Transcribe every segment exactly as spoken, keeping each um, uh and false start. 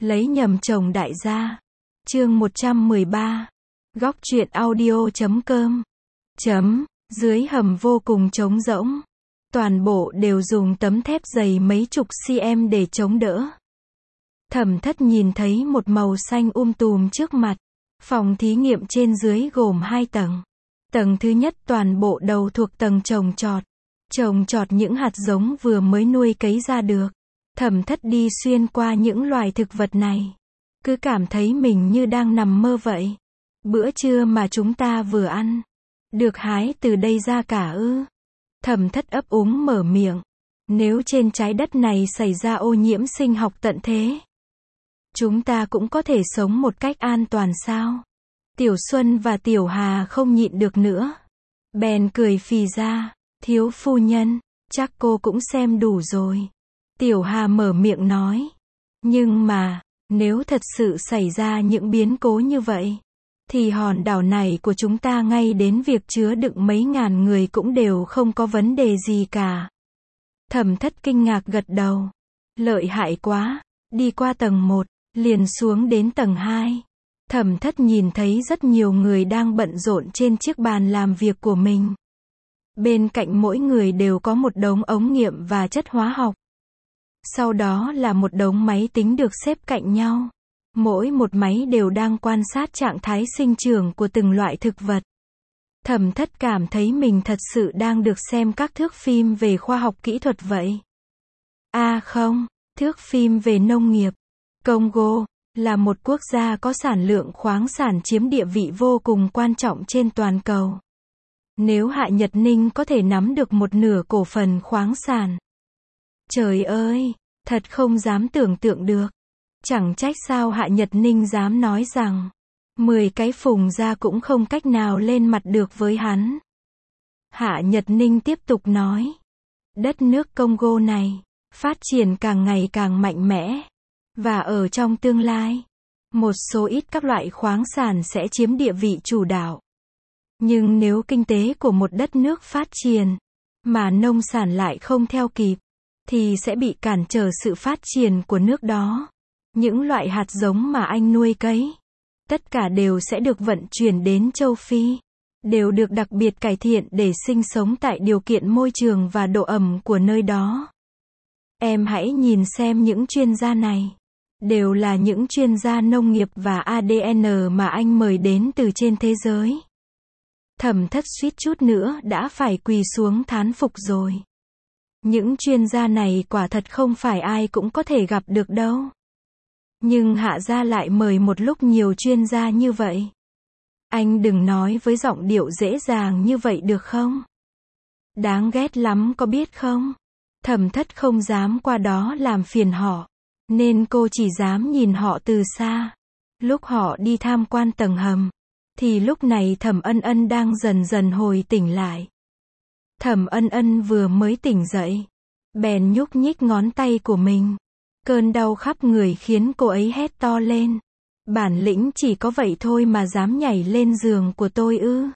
Lấy nhầm chồng đại gia. Chương một trăm mười ba. Góc truyện audio chấm com. Chấm. Dưới hầm vô cùng trống rỗng. Toàn bộ đều dùng tấm thép dày mấy chục cm để chống đỡ. Thẩm Thất nhìn thấy một màu xanh um tùm trước mặt. Phòng thí nghiệm trên dưới gồm hai tầng. Tầng thứ nhất toàn bộ đầu thuộc tầng trồng trọt. Trồng trọt những hạt giống vừa mới nuôi cấy ra được. Thẩm Thất đi xuyên qua những loài thực vật này. Cứ cảm thấy mình như đang nằm mơ vậy. Bữa trưa mà chúng ta vừa ăn. Được hái từ đây ra cả ư? Thẩm Thất ấp úng mở miệng. Nếu trên trái đất này xảy ra ô nhiễm sinh học tận thế, chúng ta cũng có thể sống một cách an toàn sao? Tiểu Xuân và Tiểu Hà không nhịn được nữa. Bèn cười phì ra. Thiếu phu nhân, chắc cô cũng xem đủ rồi. Tiểu Hà mở miệng nói. Nhưng mà, nếu thật sự xảy ra những biến cố như vậy, thì hòn đảo này của chúng ta ngay đến việc chứa đựng mấy ngàn người cũng đều không có vấn đề gì cả. Thẩm Thất kinh ngạc gật đầu. Lợi hại quá, đi qua tầng một, liền xuống đến tầng hai. Thẩm Thất nhìn thấy rất nhiều người đang bận rộn trên chiếc bàn làm việc của mình. Bên cạnh mỗi người đều có một đống ống nghiệm và chất hóa học. Sau đó là một đống máy tính được xếp cạnh nhau. Mỗi một máy đều đang quan sát trạng thái sinh trưởng của từng loại thực vật. Thẩm Thất cảm thấy mình thật sự đang được xem các thước phim về khoa học kỹ thuật vậy. À không, thước phim về nông nghiệp. Congo là một quốc gia có sản lượng khoáng sản chiếm địa vị vô cùng quan trọng trên toàn cầu. Nếu Hạ Nhật Ninh có thể nắm được một nửa cổ phần khoáng sản. Trời ơi, thật không dám tưởng tượng được. Chẳng trách sao Hạ Nhật Ninh dám nói rằng mười cái phùng ra cũng không cách nào lên mặt được với hắn. Hạ Nhật Ninh tiếp tục nói. Đất nước Congo này, phát triển càng ngày càng mạnh mẽ. Và ở trong tương lai, một số ít các loại khoáng sản sẽ chiếm địa vị chủ đạo. Nhưng nếu kinh tế của một đất nước phát triển, mà nông sản lại không theo kịp, thì sẽ bị cản trở sự phát triển của nước đó. Những loại hạt giống mà anh nuôi cấy, tất cả đều sẽ được vận chuyển đến châu Phi, đều được đặc biệt cải thiện để sinh sống tại điều kiện môi trường và độ ẩm của nơi đó. Em hãy nhìn xem những chuyên gia này, đều là những chuyên gia nông nghiệp và a đê en mà anh mời đến từ trên thế giới. Thẩm Thất suýt chút nữa đã phải quỳ xuống thán phục rồi. Những chuyên gia này quả thật không phải ai cũng có thể gặp được đâu. Nhưng Hạ gia lại mời một lúc nhiều chuyên gia như vậy. Anh đừng nói với giọng điệu dễ dàng như vậy được không? Đáng ghét lắm có biết không? Thẩm Thất không dám qua đó làm phiền họ, nên cô chỉ dám nhìn họ từ xa. Lúc họ đi tham quan tầng hầm, thì lúc này Thẩm Ân Ân đang dần dần hồi tỉnh lại. Thẩm Ân Ân vừa mới tỉnh dậy, bèn nhúc nhích ngón tay của mình. Cơn đau khắp người khiến cô ấy hét to lên. Bản lĩnh chỉ có vậy thôi mà dám nhảy lên giường của tôi ư?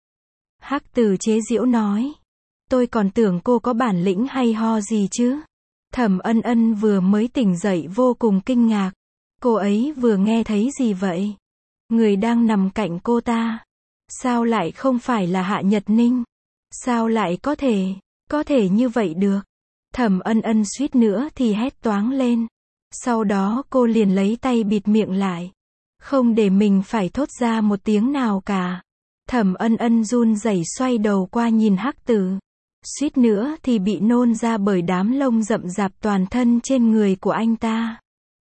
Hắc Tử chế giễu nói. Tôi còn tưởng cô có bản lĩnh hay ho gì chứ? Thẩm Ân Ân vừa mới tỉnh dậy vô cùng kinh ngạc. Cô ấy vừa nghe thấy gì vậy? Người đang nằm cạnh cô ta, sao lại không phải là Hạ Nhật Ninh? Sao lại có thể, có thể như vậy được? Thẩm Ân Ân suýt nữa thì hét toáng lên. Sau đó cô liền lấy tay bịt miệng lại, không để mình phải thốt ra một tiếng nào cả. Thẩm Ân Ân run rẩy xoay đầu qua nhìn Hắc Tử, suýt nữa thì bị nôn ra bởi đám lông rậm rạp toàn thân trên người của anh ta.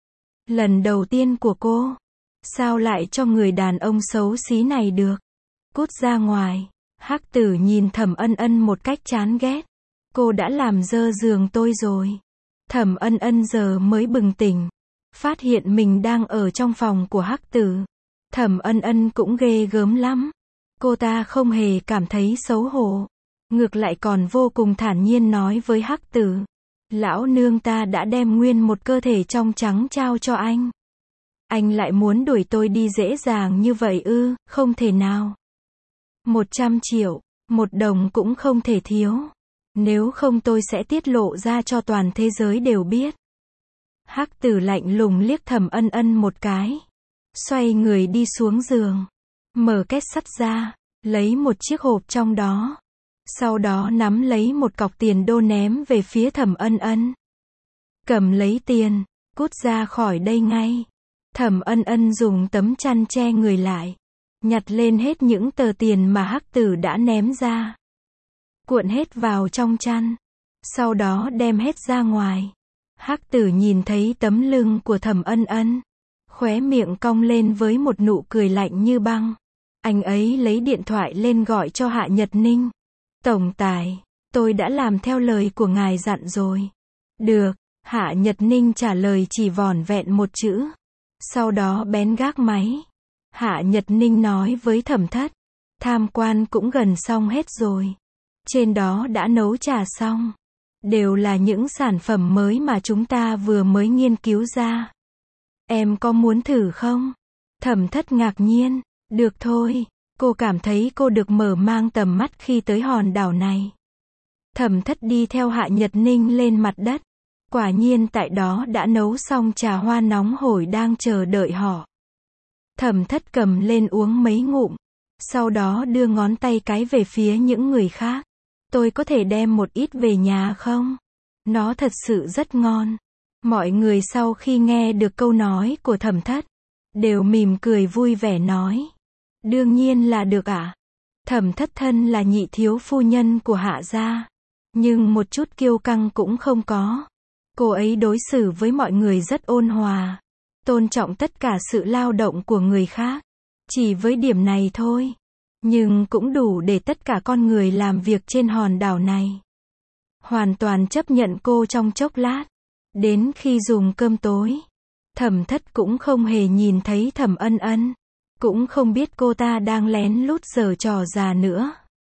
Lần đầu tiên của cô, sao lại cho người đàn ông xấu xí này được? Cút ra ngoài. Hắc Tử nhìn Thẩm Ân Ân một cách chán ghét. Cô đã làm dơ giường tôi rồi. Thẩm Ân Ân giờ mới bừng tỉnh, phát hiện mình đang ở trong phòng của Hắc Tử. Thẩm Ân Ân cũng ghê gớm lắm. Cô ta không hề cảm thấy xấu hổ, ngược lại còn vô cùng thản nhiên nói với Hắc Tử. Lão nương ta đã đem nguyên một cơ thể trong trắng trao cho anh. Anh lại muốn đuổi tôi đi dễ dàng như vậy ư? Không thể nào. Một trăm triệu, một đồng cũng không thể thiếu. Nếu không tôi sẽ tiết lộ ra cho toàn thế giới đều biết. Hắc Tử lạnh lùng liếc Thẩm Ân Ân một cái. Xoay người đi xuống giường. Mở két sắt ra. Lấy một chiếc hộp trong đó. Sau đó nắm lấy một cọc tiền đô ném về phía Thẩm Ân Ân. Cầm lấy tiền. Cút ra khỏi đây ngay. Thẩm Ân Ân dùng tấm chăn che người lại. Nhặt lên hết những tờ tiền mà Hắc Tử đã ném ra. Cuộn hết vào trong chăn. Sau đó đem hết ra ngoài. Hắc Tử nhìn thấy tấm lưng của Thẩm Ân Ân. Khóe miệng cong lên với một nụ cười lạnh như băng. Anh ấy lấy điện thoại lên gọi cho Hạ Nhật Ninh. Tổng tài, tôi đã làm theo lời của ngài dặn rồi. Được, Hạ Nhật Ninh trả lời chỉ vỏn vẹn một chữ. Sau đó bén gác máy. Hạ Nhật Ninh nói với Thẩm Thất. Tham quan cũng gần xong hết rồi. Trên đó đã nấu trà xong. Đều là những sản phẩm mới mà chúng ta vừa mới nghiên cứu ra. Em có muốn thử không? Thẩm Thất ngạc nhiên. Được thôi. Cô cảm thấy cô được mở mang tầm mắt khi tới hòn đảo này. Thẩm Thất đi theo Hạ Nhật Ninh lên mặt đất. Quả nhiên tại đó đã nấu xong trà hoa nóng hổi đang chờ đợi họ. Thẩm Thất cầm lên uống mấy ngụm. Sau đó đưa ngón tay cái về phía những người khác. Tôi có thể đem một ít về nhà không? Nó thật sự rất ngon. Mọi người sau khi nghe được câu nói của Thẩm Thất, đều mỉm cười vui vẻ nói. Đương nhiên là được ạ. À? Thẩm Thất thân là nhị thiếu phu nhân của Hạ gia. Nhưng một chút kiêu căng cũng không có. Cô ấy đối xử với mọi người rất ôn hòa. Tôn trọng tất cả sự lao động của người khác. Chỉ với điểm này thôi. Nhưng cũng đủ để tất cả con người làm việc trên hòn đảo này hoàn toàn chấp nhận cô trong chốc lát. Đến khi dùng cơm tối, Thẩm Thất cũng không hề nhìn thấy Thẩm Ân Ân. Cũng không biết cô ta đang lén lút giở trò già nữa.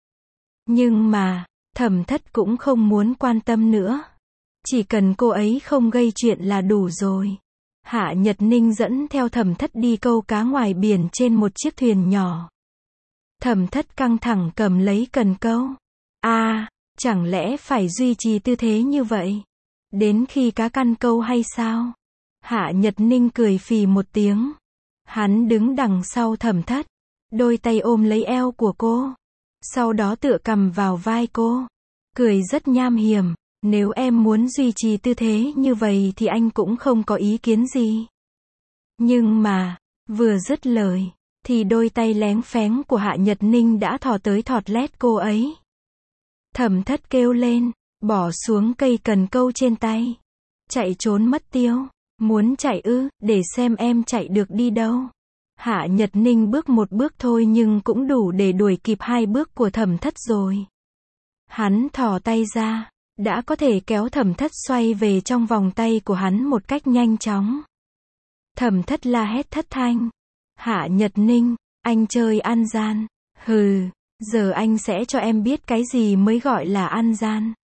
Nhưng mà, Thẩm Thất cũng không muốn quan tâm nữa. Chỉ cần cô ấy không gây chuyện là đủ rồi. Hạ Nhật Ninh dẫn theo Thẩm Thất đi câu cá ngoài biển trên một chiếc thuyền nhỏ. Thẩm Thất căng thẳng cầm lấy cần câu. A, à, chẳng lẽ phải duy trì tư thế như vậy? Đến khi cá căn câu hay sao? Hạ Nhật Ninh cười phì một tiếng. Hắn đứng đằng sau Thẩm Thất. Đôi tay ôm lấy eo của cô. Sau đó tựa cằm vào vai cô. Cười rất nham hiểm. Nếu em muốn duy trì tư thế như vậy thì anh cũng không có ý kiến gì. Nhưng mà, vừa dứt lời, thì đôi tay léng phéng của Hạ Nhật Ninh đã thò tới thọt lét cô ấy. Thẩm Thất kêu lên, bỏ xuống cây cần câu trên tay. Chạy trốn mất tiêu. Muốn chạy ư, để xem em chạy được đi đâu. Hạ Nhật Ninh bước một bước thôi nhưng cũng đủ để đuổi kịp hai bước của Thẩm Thất rồi. Hắn thò tay ra, đã có thể kéo Thẩm Thất xoay về trong vòng tay của hắn một cách nhanh chóng. Thẩm Thất la hét thất thanh. Hạ Nhật Ninh, anh chơi ăn gian. Hừ, giờ anh sẽ cho em biết cái gì mới gọi là ăn gian.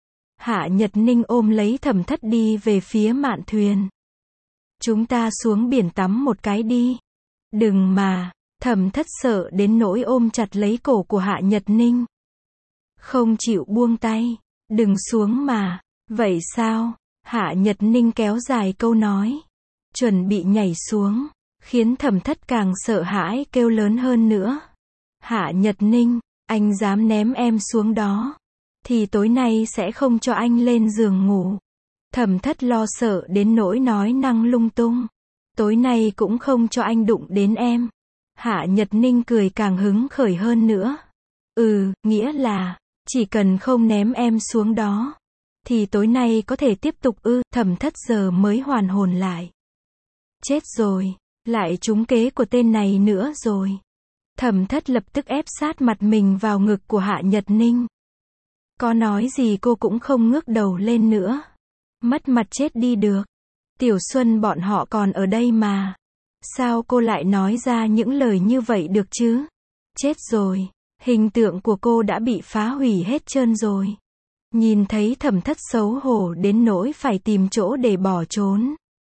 Hạ Nhật Ninh ôm lấy Thẩm Thất đi về phía mạn thuyền. Chúng ta xuống biển tắm một cái đi. Đừng mà, Thẩm Thất sợ đến nỗi ôm chặt lấy cổ của Hạ Nhật Ninh. Không chịu buông tay. Đừng xuống mà. Vậy sao? Hạ Nhật Ninh kéo dài câu nói. Chuẩn bị nhảy xuống. Khiến Thẩm Thất càng sợ hãi kêu lớn hơn nữa. Hạ Nhật Ninh, anh dám ném em xuống đó. Thì tối nay sẽ không cho anh lên giường ngủ. Thẩm Thất lo sợ đến nỗi nói năng lung tung. Tối nay cũng không cho anh đụng đến em. Hạ Nhật Ninh cười càng hứng khởi hơn nữa. Ừ, nghĩa là, chỉ cần không ném em xuống đó, thì tối nay có thể tiếp tục ư. Thẩm Thất giờ mới hoàn hồn lại. Chết rồi, lại trúng kế của tên này nữa rồi. Thẩm Thất lập tức ép sát mặt mình vào ngực của Hạ Nhật Ninh. Có nói gì cô cũng không ngước đầu lên nữa. Mất mặt chết đi được. Tiểu Xuân bọn họ còn ở đây mà. Sao cô lại nói ra những lời như vậy được chứ? Chết rồi. Hình tượng của cô đã bị phá hủy hết trơn rồi. Nhìn thấy Thẩm Thất xấu hổ đến nỗi phải tìm chỗ để bỏ trốn.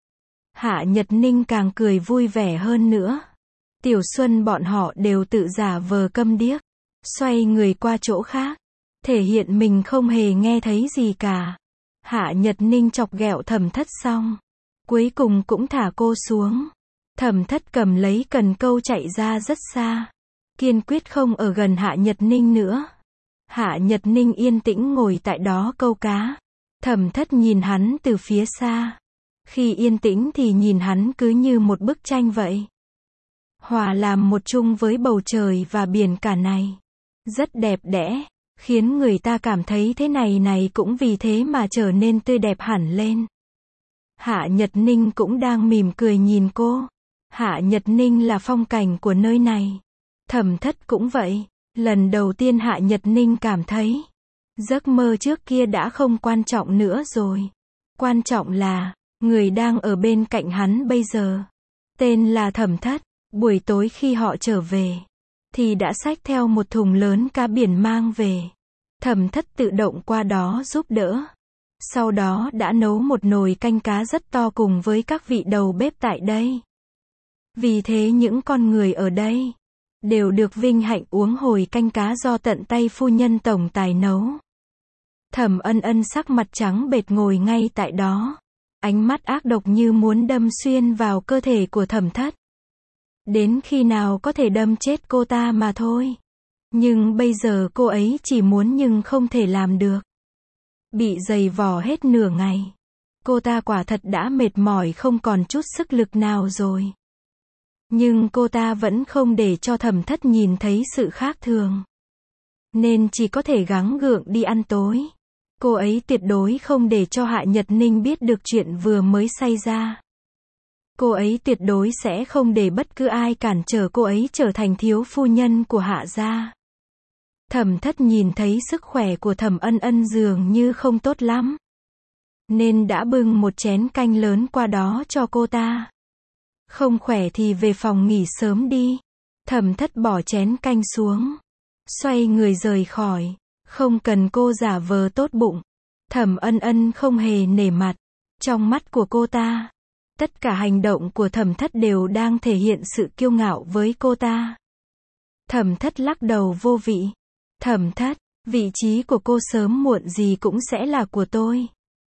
Hạ Nhật Ninh càng cười vui vẻ hơn nữa. Tiểu Xuân bọn họ đều tự giả vờ câm điếc. Xoay người qua chỗ khác. Thể hiện mình không hề nghe thấy gì cả. Hạ Nhật Ninh chọc ghẹo Thẩm Thất xong. Cuối cùng cũng thả cô xuống. Thẩm Thất cầm lấy cần câu chạy ra rất xa. Kiên quyết không ở gần Hạ Nhật Ninh nữa. Hạ Nhật Ninh yên tĩnh ngồi tại đó câu cá. Thẩm Thất nhìn hắn từ phía xa. Khi yên tĩnh thì nhìn hắn cứ như một bức tranh vậy. Hòa làm một chung với bầu trời và biển cả này. Rất đẹp đẽ, khiến người ta cảm thấy thế này này cũng vì thế mà trở nên tươi đẹp hẳn lên. Hạ Nhật Ninh cũng đang mỉm cười nhìn cô. Hạ Nhật Ninh là phong cảnh của nơi này. Thẩm Thất cũng vậy. Lần đầu tiên Hạ Nhật Ninh cảm thấy giấc mơ trước kia đã không quan trọng nữa rồi. Quan trọng là người đang ở bên cạnh hắn bây giờ. Tên là Thẩm Thất. Buổi tối khi họ trở về thì đã xách theo một thùng lớn cá biển mang về. Thẩm Thất tự động qua đó giúp đỡ. Sau đó đã nấu một nồi canh cá rất to cùng với các vị đầu bếp tại đây. Vì thế những con người ở đây đều được vinh hạnh uống hồi canh cá do tận tay phu nhân tổng tài nấu. Thẩm Ân Ân sắc mặt trắng bệch ngồi ngay tại đó. Ánh mắt ác độc như muốn đâm xuyên vào cơ thể của Thẩm Thất. Đến khi nào có thể đâm chết cô ta mà thôi. Nhưng bây giờ cô ấy chỉ muốn nhưng không thể làm được. Bị giày vò hết nửa ngày. Cô ta quả thật đã mệt mỏi không còn chút sức lực nào rồi. Nhưng cô ta vẫn không để cho Thẩm Thất nhìn thấy sự khác thường. Nên chỉ có thể gắng gượng đi ăn tối. Cô ấy tuyệt đối không để cho Hạ Nhật Ninh biết được chuyện vừa mới xảy ra. Cô ấy tuyệt đối sẽ không để bất cứ ai cản trở cô ấy trở thành thiếu phu nhân của Hạ gia. Thẩm Thất nhìn thấy sức khỏe của Thẩm Ân Ân dường như không tốt lắm. Nên đã bưng một chén canh lớn qua đó cho cô ta. Không khỏe thì về phòng nghỉ sớm đi. Thẩm Thất bỏ chén canh xuống. Xoay người rời khỏi. Không cần cô giả vờ tốt bụng. Thẩm Ân Ân không hề nể mặt. Trong mắt của cô ta, tất cả hành động của Thẩm Thất đều đang thể hiện sự kiêu ngạo với cô ta. Thẩm Thất lắc đầu vô vị. Thẩm Thất, vị trí của cô sớm muộn gì cũng sẽ là của tôi.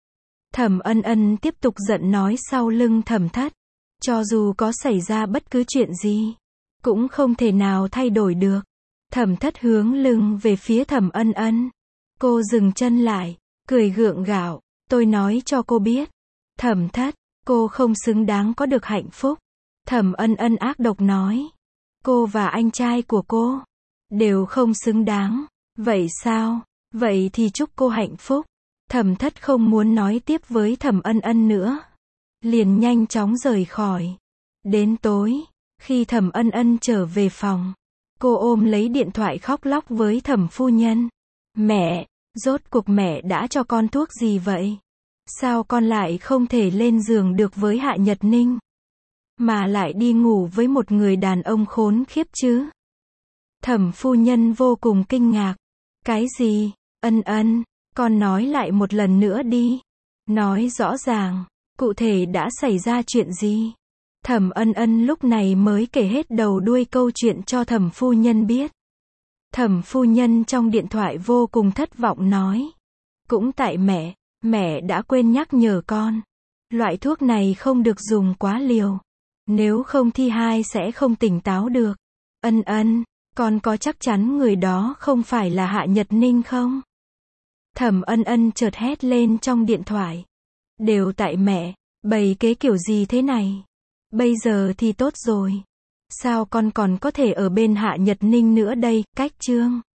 Thẩm Ân Ân tiếp tục giận nói sau lưng Thẩm Thất. Cho dù có xảy ra bất cứ chuyện gì, cũng không thể nào thay đổi được. Thẩm Thất hướng lưng về phía Thẩm Ân Ân. Cô dừng chân lại, cười gượng gạo. Tôi nói cho cô biết. Thẩm Thất, cô không xứng đáng có được hạnh phúc. Thẩm Ân Ân ác độc nói. Cô và anh trai của cô đều không xứng đáng. Vậy sao? Vậy thì chúc cô hạnh phúc. Thẩm Thất không muốn nói tiếp với Thẩm Ân Ân nữa. Liền nhanh chóng rời khỏi. Đến tối, khi Thẩm Ân Ân trở về phòng, cô ôm lấy điện thoại khóc lóc với Thẩm phu nhân. Mẹ, rốt cuộc mẹ đã cho con thuốc gì vậy? Sao con lại không thể lên giường được với Hạ Nhật Ninh? Mà lại đi ngủ với một người đàn ông khốn khiếp chứ? Thẩm phu nhân vô cùng kinh ngạc. Cái gì? Ân Ân, con nói lại một lần nữa đi. Nói rõ ràng, cụ thể đã xảy ra chuyện gì? Thẩm Ân Ân lúc này mới kể hết đầu đuôi câu chuyện cho Thẩm phu nhân biết. Thẩm phu nhân trong điện thoại vô cùng thất vọng nói. Cũng tại mẹ, mẹ đã quên nhắc nhở con. Loại thuốc này không được dùng quá liều. Nếu không thì hai sẽ không tỉnh táo được. Ân Ân, con có chắc chắn người đó không phải là Hạ Nhật Ninh không? Thẩm Ân Ân chợt hét lên trong điện thoại. Đều tại mẹ, bày kế kiểu gì thế này? Bây giờ thì tốt rồi. Sao con còn có thể ở bên Hạ Nhật Ninh nữa đây? Cách chương